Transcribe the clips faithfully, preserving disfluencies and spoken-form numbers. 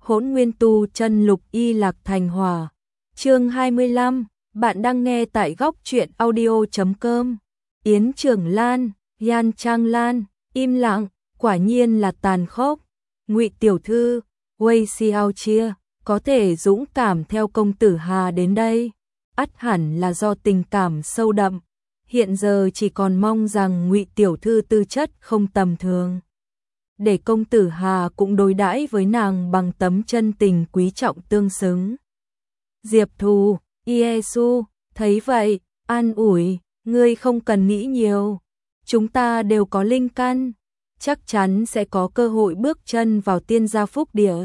Hỗn Nguyên Tu Chân Lục Y Lạc Thành Hỏa. Chương hai mươi lăm, bạn đang nghe tại góc truyện audio chấm com. Yến Trường Lan, Yan Trang Lan, im lặng, quả nhiên là tàn khốc. Ngụy tiểu thư, Wei Xiao Chia, có thể dũng cảm theo công tử Hà đến đây, ắt hẳn là do tình cảm sâu đậm. Hiện giờ chỉ còn mong rằng Ngụy tiểu thư tư chất không tầm thường, để công tử Hà cũng đối đãi với nàng bằng tấm chân tình quý trọng tương xứng. Diệp Thù, Iesu, thấy vậy, an ủi, ngươi không cần nghĩ nhiều, chúng ta đều có linh căn, chắc chắn sẽ có cơ hội bước chân vào tiên gia phúc địa.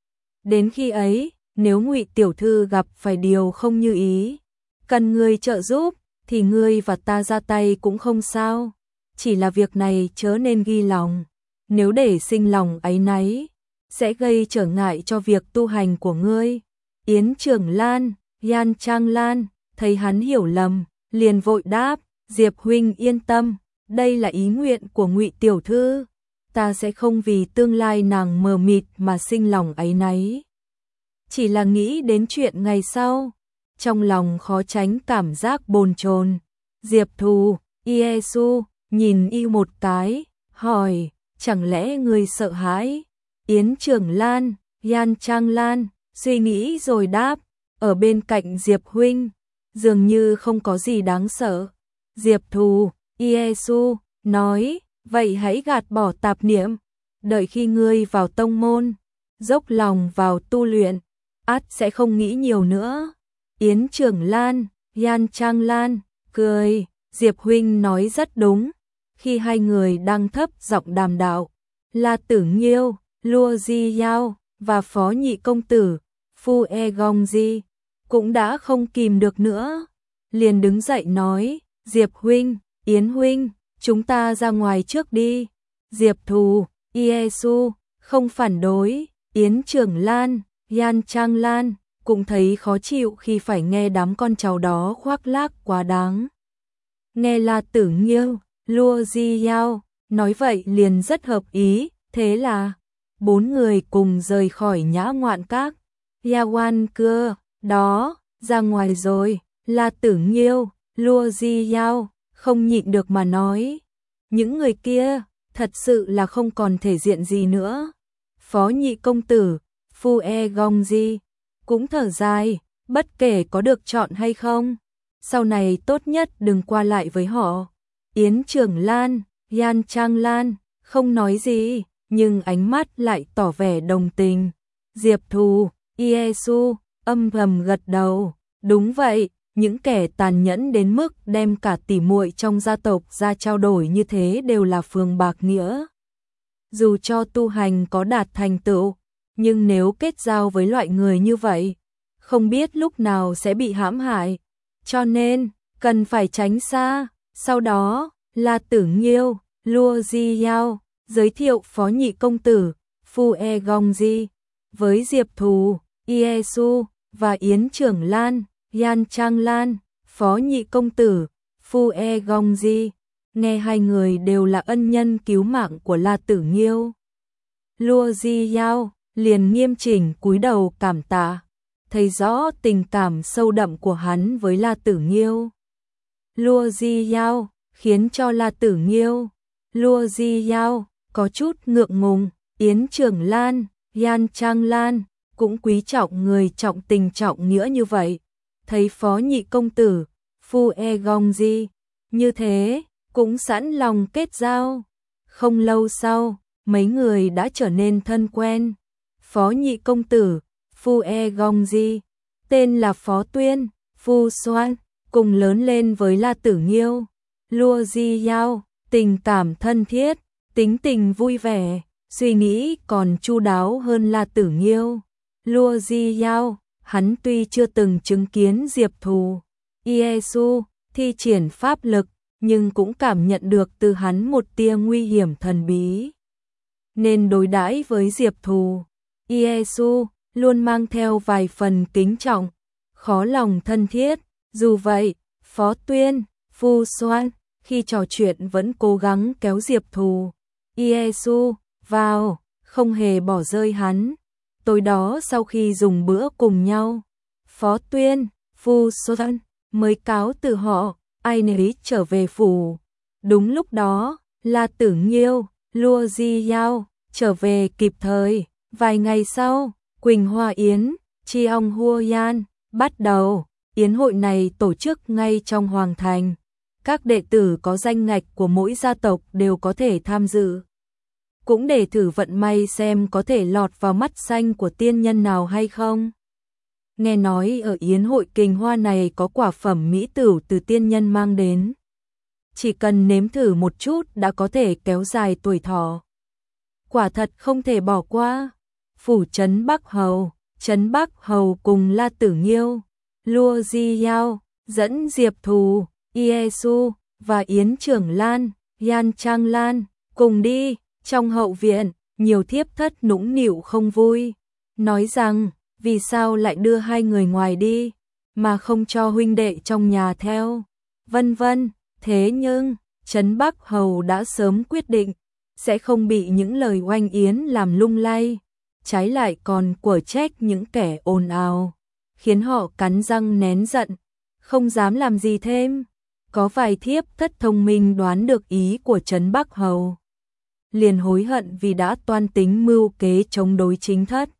Đến khi ấy, nếu Ngụy tiểu thư gặp phải điều không như ý, cần ngươi trợ giúp, thì ngươi và ta ra tay cũng không sao, chỉ là việc này chớ nên ghi lòng. Nếu để sinh lòng áy náy, sẽ gây trở ngại cho việc tu hành của ngươi. Yến Trường Lan, Yan Trang Lan, thấy hắn hiểu lầm, liền vội đáp, Diệp huynh yên tâm, đây là ý nguyện của Ngụy tiểu thư, ta sẽ không vì tương lai nàng mờ mịt mà sinh lòng áy náy. Chỉ là nghĩ đến chuyện ngày sau, trong lòng khó tránh cảm giác bồn chồn. Diệp Thù, Iesu, nhìn y một cái, hỏi, chẳng lẽ ngươi sợ hãi? Yến Trường Lan, Yan Trang Lan, suy nghĩ rồi đáp, ở bên cạnh Diệp huynh, dường như không có gì đáng sợ. Diệp Thù, Iesu, nói, vậy hãy gạt bỏ tạp niệm, đợi khi ngươi vào tông môn, dốc lòng vào tu luyện, ắt sẽ không nghĩ nhiều nữa. Yến Trường Lan, Yan Trang Lan, cười, Diệp huynh nói rất đúng. Khi hai người đang thấp giọng đàm đạo, La Tử Nghiêu, Lua Di Yao và Phó Nhị Công Tử, Phu E Gong Di, cũng đã không kìm được nữa. Liền đứng dậy nói, Diệp huynh, Yến huynh, chúng ta ra ngoài trước đi. Diệp Thù, Iesu, không phản đối. Yến Trường Lan, Yan Trang Lan, cũng thấy khó chịu khi phải nghe đám con cháu đó khoác lác quá đáng. Nghe La Tử Nghiêu, Lua Di Yao nói vậy liền rất hợp ý, thế là bốn người cùng rời khỏi Nhã Ngoạn Các. Yawan Cưa, đó, ra ngoài rồi. La Tử Nghiêu, Lua Di Yao không nhịn được mà nói, những người kia thật sự là không còn thể diện gì nữa. Phó Nhị Công Tử, Phu E Gong Di cũng thở dài, bất kể có được chọn hay không, sau này tốt nhất đừng qua lại với họ. Yến Trường Lan, Yan Trang Lan không nói gì, nhưng ánh mắt lại tỏ vẻ đồng tình. Diệp Thù, Iesu âm thầm gật đầu, đúng vậy, những kẻ tàn nhẫn đến mức đem cả tỉ muội trong gia tộc ra trao đổi như thế đều là phường bạc nghĩa. Dù cho tu hành có đạt thành tựu, nhưng nếu kết giao với loại người như vậy, không biết lúc nào sẽ bị hãm hại, cho nên cần phải tránh xa. Sau đó, La Tử Nghiêu, Lua Di Yao giới thiệu Phó Nhị Công Tử, Phu E Gong Di với Diệp Thù, Iesu và Yến Trường Lan, Yan Trang Lan. Phó Nhị Công Tử, Phu E Gong Di nghe hai người đều là ân nhân cứu mạng của La Tử Nghiêu, Lua Di Yao liền nghiêm chỉnh cúi đầu cảm tạ, thấy rõ tình cảm sâu đậm của hắn với La Tử Nghiêu, Lua Di Yao, khiến cho La Tử Nghiêu, Lua Di Yao có chút ngượng ngùng. Yến Trường Lan, Yan Trang Lan cũng quý trọng người trọng tình trọng nghĩa như vậy, thấy Phó Nhị Công Tử, Phu E Gong Di như thế, cũng sẵn lòng kết giao. Không lâu sau, mấy người đã trở nên thân quen. Phó Nhị Công Tử, Phu E Gong Di, tên là Phó Tuyên, Phu Soan, cùng lớn lên với La Tử Nghiêu, Lua Di Yao, tình cảm thân thiết, tính tình vui vẻ, suy nghĩ còn chu đáo hơn La Tử Nghiêu, Lua Di Yao. Hắn tuy chưa từng chứng kiến Diệp Thù, Iesu thi triển pháp lực, nhưng cũng cảm nhận được từ hắn một tia nguy hiểm thần bí, nên đối đãi với Diệp Thù, Iesu luôn mang theo vài phần kính trọng, khó lòng thân thiết. Dù vậy, Phó Tuyên, Phu Soan khi trò chuyện vẫn cố gắng kéo Diệp Thù, Iesu vào, không hề bỏ rơi hắn. Tối đó sau khi dùng bữa cùng nhau, Phó Tuyên, Phu Xuân mới cáo từ họ, ai nấy trở về phủ. Đúng lúc đó, La Tử Nghiêu, Lua Di Giao trở về kịp thời. Vài ngày sau, Quỳnh Hoa Yến, Chi Ong Hua Yan bắt đầu. Yến hội này tổ chức ngay trong Hoàng Thành. Các đệ tử có danh ngạch của mỗi gia tộc đều có thể tham dự. Cũng để thử vận may xem có thể lọt vào mắt xanh của tiên nhân nào hay không. Nghe nói ở Yến hội Kình Hoa này có quả phẩm mỹ tửu từ tiên nhân mang đến. Chỉ cần nếm thử một chút đã có thể kéo dài tuổi thọ. Quả thật không thể bỏ qua. Phủ Trấn Bắc Hầu, Trấn Bắc Hầu cùng La Tử Nghiêu, Lua Di Yao, dẫn Diệp Thù, Iesu và Yến Trưởng Lan, Yan Trang Lan cùng đi. Trong hậu viện, nhiều thiếp thất nũng nịu không vui, nói rằng vì sao lại đưa hai người ngoài đi, mà không cho huynh đệ trong nhà theo, vân vân. Thế nhưng, Trấn Bắc Hầu đã sớm quyết định, sẽ không bị những lời oanh yến làm lung lay, trái lại còn quở trách những kẻ ồn ào, khiến họ cắn răng nén giận, không dám làm gì thêm. Có vài thiếp thất thông minh đoán được ý của Trấn Bắc Hầu, liền hối hận vì đã toan tính mưu kế chống đối chính thất.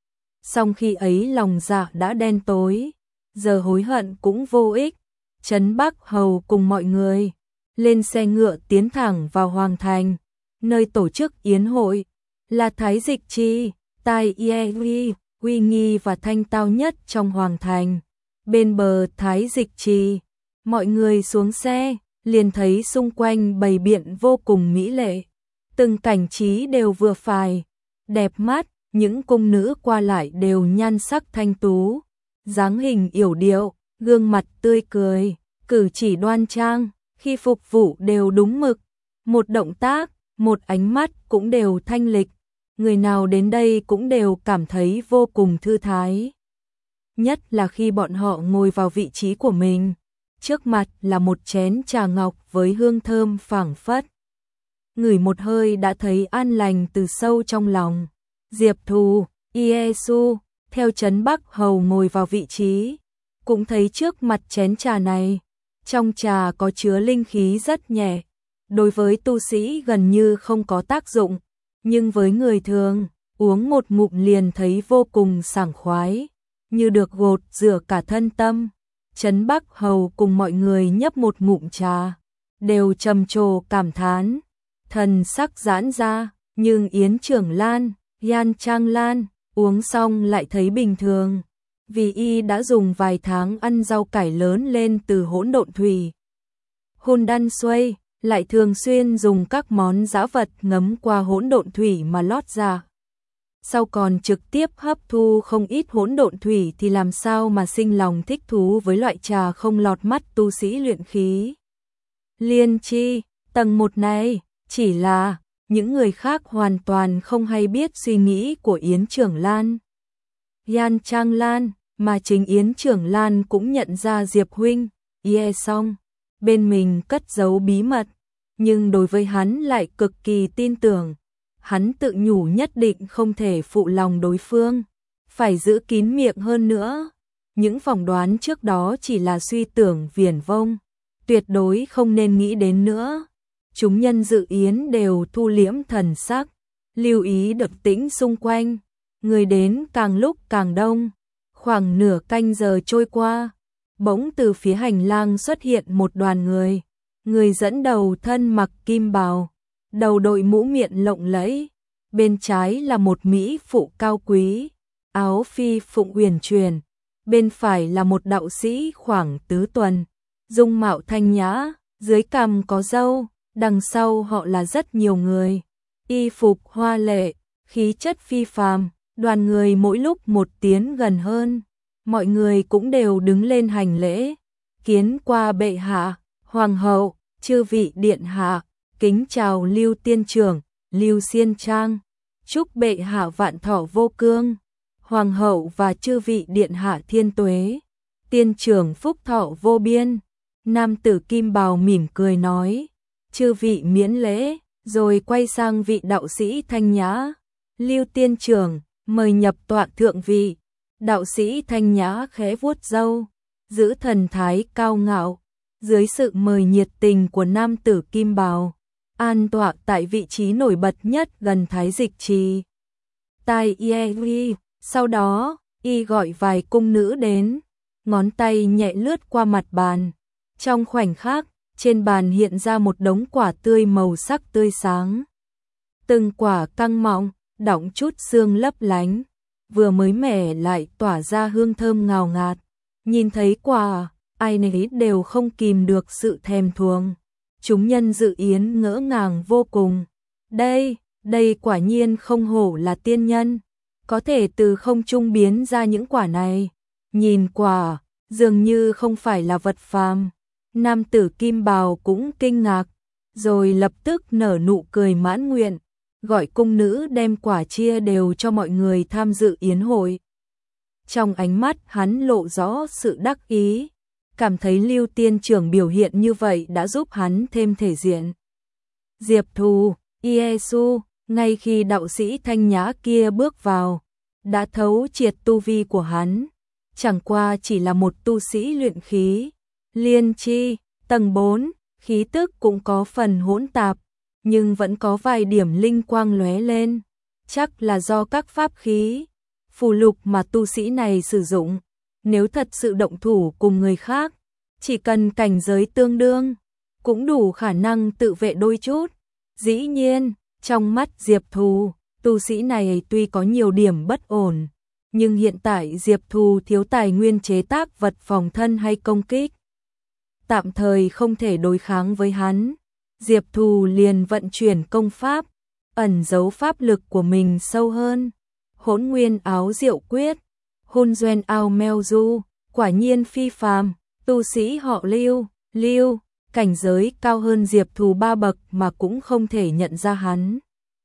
Song khi ấy lòng dạ đã đen tối, giờ hối hận cũng vô ích. Trấn Bắc Hầu cùng mọi người lên xe ngựa tiến thẳng vào Hoàng Thành, nơi tổ chức yến hội là Thái Dịch Trì, Tai Iewi, uy nghi và thanh tao nhất trong Hoàng Thành. Bên bờ Thái Dịch Trì, mọi người xuống xe, liền thấy xung quanh bày biện vô cùng mỹ lệ. Từng cảnh trí đều vừa phải, đẹp mắt, những cung nữ qua lại đều nhan sắc thanh tú, dáng hình yểu điệu, gương mặt tươi cười, cử chỉ đoan trang, khi phục vụ đều đúng mực, một động tác, một ánh mắt cũng đều thanh lịch, người nào đến đây cũng đều cảm thấy vô cùng thư thái. Nhất là khi bọn họ ngồi vào vị trí của mình, trước mặt là một chén trà ngọc với hương thơm phảng phất. Ngửi một hơi đã thấy an lành từ sâu trong lòng. Diệp Thù, Iesu, theo Trấn Bắc Hầu ngồi vào vị trí, cũng thấy trước mặt chén trà này, trong trà có chứa linh khí rất nhẹ, đối với tu sĩ gần như không có tác dụng, nhưng với người thường, uống một ngụm liền thấy vô cùng sảng khoái, như được gột rửa cả thân tâm. Trấn Bắc Hầu cùng mọi người nhấp một ngụm trà, đều trầm trồ cảm thán, thần sắc giãn ra, nhưng Yến Trưởng Lan, Yan Trang Lan uống xong lại thấy bình thường, vì y đã dùng vài tháng ăn rau cải lớn lên từ hỗn độn thủy. Hôn đan xuôi, lại thường xuyên dùng các món dã vật ngấm qua hỗn độn thủy mà lót ra. Sau còn trực tiếp hấp thu không ít hỗn độn thủy thì làm sao mà sinh lòng thích thú với loại trà không lọt mắt tu sĩ luyện khí. Liên chi, tầng một này, chỉ là những người khác hoàn toàn không hay biết suy nghĩ của Yến Trưởng Lan, Yan Trang Lan, mà chính Yến Trưởng Lan cũng nhận ra Diệp huynh, Ye Song, bên mình cất giấu bí mật, nhưng đối với hắn lại cực kỳ tin tưởng. Hắn tự nhủ nhất định không thể phụ lòng đối phương, phải giữ kín miệng hơn nữa. Những phỏng đoán trước đó chỉ là suy tưởng viển vông, tuyệt đối không nên nghĩ đến nữa. Chúng nhân dự yến đều thu liễm thần sắc, lưu ý động tĩnh xung quanh, người đến càng lúc càng đông. Khoảng nửa canh giờ trôi qua, bỗng từ phía hành lang xuất hiện một đoàn người, người dẫn đầu thân mặc kim bào, đầu đội mũ miện lộng lẫy, bên trái là một mỹ phụ cao quý, áo phi phụng uyển chuyển, bên phải là một đạo sĩ khoảng tứ tuần, dung mạo thanh nhã, dưới cằm có râu, đằng sau họ là rất nhiều người, y phục hoa lệ, khí chất phi phàm, đoàn người mỗi lúc một tiến gần hơn, mọi người cũng đều đứng lên hành lễ, kiến qua bệ hạ, hoàng hậu, chư vị điện hạ. Kính chào Lưu Tiên Trưởng, Lưu Xiên Trang, chúc bệ hạ vạn thọ vô cương, hoàng hậu và chư vị điện hạ thiên tuế, tiên trưởng phúc thọ vô biên. Nam tử kim bào mỉm cười nói, chư vị miễn lễ, rồi quay sang vị đạo sĩ thanh nhã, Lưu Tiên Trưởng, mời nhập tọa thượng vị. Đạo sĩ thanh nhã khẽ vuốt râu, giữ thần thái cao ngạo, dưới sự mời nhiệt tình của nam tử kim bào, an tọa tại vị trí nổi bật nhất gần Thái Dịch Trì. Tai Yeri, sau đó, y gọi vài cung nữ đến, ngón tay nhẹ lướt qua mặt bàn. Trong khoảnh khắc, trên bàn hiện ra một đống quả tươi màu sắc tươi sáng. Từng quả căng mọng, đọng chút sương lấp lánh, vừa mới mẻ lại tỏa ra hương thơm ngào ngạt. Nhìn thấy quả, ai nấy đều không kìm được sự thèm thuồng. Chúng nhân dự yến ngỡ ngàng vô cùng. Đây, đây quả nhiên không hổ là tiên nhân, có thể từ không trung biến ra những quả này. Nhìn quả, dường như không phải là vật phàm. Nam tử kim bào cũng kinh ngạc, rồi lập tức nở nụ cười mãn nguyện, gọi cung nữ đem quả chia đều cho mọi người tham dự yến hội. Trong ánh mắt hắn lộ rõ sự đắc ý, cảm thấy Lưu tiên trưởng biểu hiện như vậy đã giúp hắn thêm thể diện. Diệp Thù, Iesu, ngay khi đạo sĩ thanh nhã kia bước vào, đã thấu triệt tu vi của hắn, chẳng qua chỉ là một tu sĩ luyện khí. Liên chi, tầng bốn, khí tức cũng có phần hỗn tạp, nhưng vẫn có vài điểm linh quang lóe lên, chắc là do các pháp khí, phù lục mà tu sĩ này sử dụng. Nếu thật sự động thủ cùng người khác, chỉ cần cảnh giới tương đương, cũng đủ khả năng tự vệ đôi chút. Dĩ nhiên, trong mắt Diệp Thù, tu sĩ này tuy có nhiều điểm bất ổn, nhưng hiện tại Diệp Thù thiếu tài nguyên chế tác vật phòng thân hay công kích, tạm thời không thể đối kháng với hắn. Diệp Thù liền vận chuyển công pháp, ẩn giấu pháp lực của mình sâu hơn. Hỗn nguyên áo diệu quyết, hôn doen ao meo du, quả nhiên phi phàm. Tu sĩ họ Lưu, Lưu, cảnh giới cao hơn Diệp Thù ba bậc mà cũng không thể nhận ra hắn.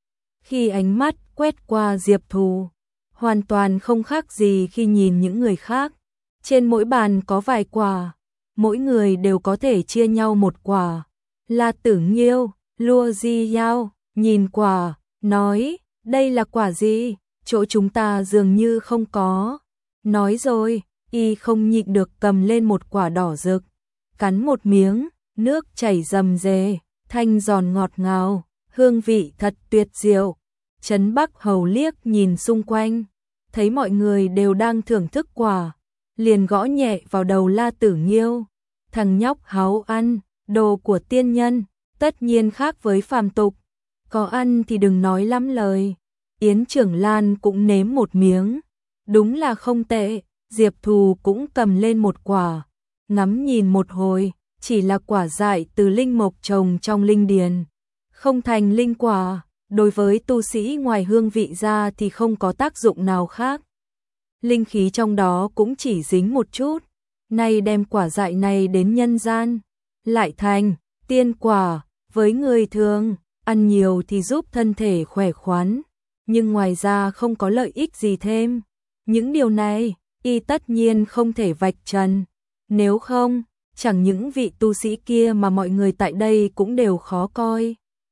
Khi ánh mắt quét qua Diệp Thù, hoàn toàn không khác gì khi nhìn những người khác. Trên mỗi bàn có vài quả, mỗi người đều có thể chia nhau một quả. La Tử Nghiêu, Lua Di Yao, nhìn quả, nói, đây là quả gì? Chỗ chúng ta dường như không có. Nói rồi, y không nhịn được cầm lên một quả đỏ rực, cắn một miếng, nước chảy rầm rề, thanh giòn ngọt ngào, hương vị thật tuyệt diệu. Trấn Bắc Hầu liếc nhìn xung quanh, thấy mọi người đều đang thưởng thức quả, liền gõ nhẹ vào đầu La Tử Nghiêu. Thằng nhóc háo ăn, đồ của tiên nhân, tất nhiên khác với phàm tục, có ăn thì đừng nói lắm lời. Yến Trưởng Lan cũng nếm một miếng, đúng là không tệ. Diệp Thù cũng cầm lên một quả, ngắm nhìn một hồi, chỉ là quả dại từ linh mộc trồng trong linh điền, không thành linh quả, đối với tu sĩ ngoài hương vị ra thì không có tác dụng nào khác. Linh khí trong đó cũng chỉ dính một chút, nay đem quả dại này đến nhân gian, lại thành tiên quả. Với người thường, ăn nhiều thì giúp thân thể khỏe khoắn, nhưng ngoài ra không có lợi ích gì thêm. Những điều này, y tất nhiên không thể vạch trần, nếu không, chẳng những vị tu sĩ kia mà mọi người tại đây cũng đều khó coi.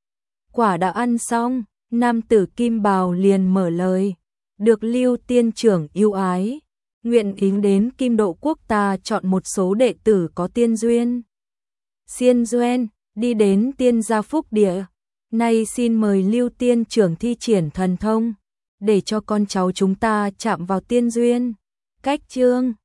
Quả đã ăn xong, nam tử kim bào liền mở lời, được Lưu tiên trưởng yêu ái, nguyện ý đến Kim Độ quốc ta chọn một số đệ tử có tiên duyên. Xiên duyên, đi đến tiên gia phúc địa, nay xin mời Lưu tiên trưởng thi triển thần thông, để cho con cháu chúng ta chạm vào tiên duyên. Cách chương